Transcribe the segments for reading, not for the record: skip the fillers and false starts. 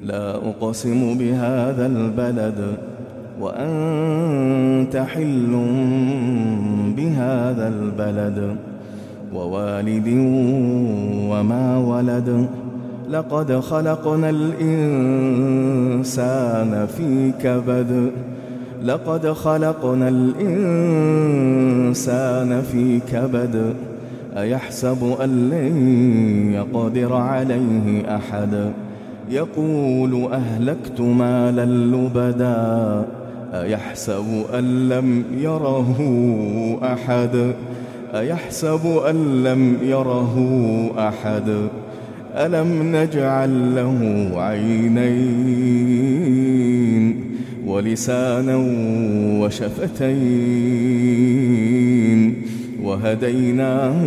لا أقسم بهذا البلد وأنت حل بهذا البلد ووالد وما ولد لقد خلقنا الإنسان في كبد لقد خلقنا الإنسان في كبد أيحسب أن لن يقدر عليه أحد يقول أهلكت مالا لبدا أيحسب أن لم يره أحد أيحسب أن لم يره أحد ألم نجعل له عينين ولسانا وشفتين وهديناه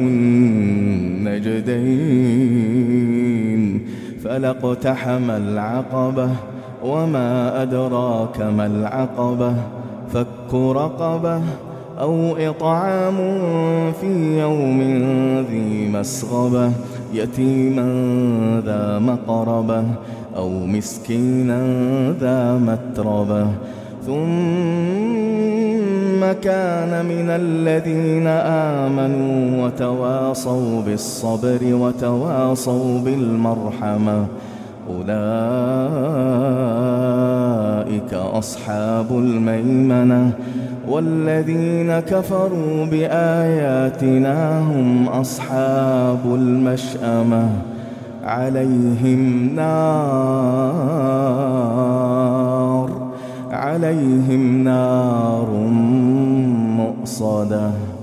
النجدين فلاقتحم العقبة وما أدراك ما العقبة فك رقبة أو إطعام في يوم ذي مسغبة يتيما ذا مقربة أو مسكينا ذا متربة ثم كان من الذين آمنوا وتواصوا بالصبر وتواصوا بالمرحمة أولئك أصحاب الميمنة والذين كفروا بآياتنا هم أصحاب المشأمة عليهم نار مؤصدة.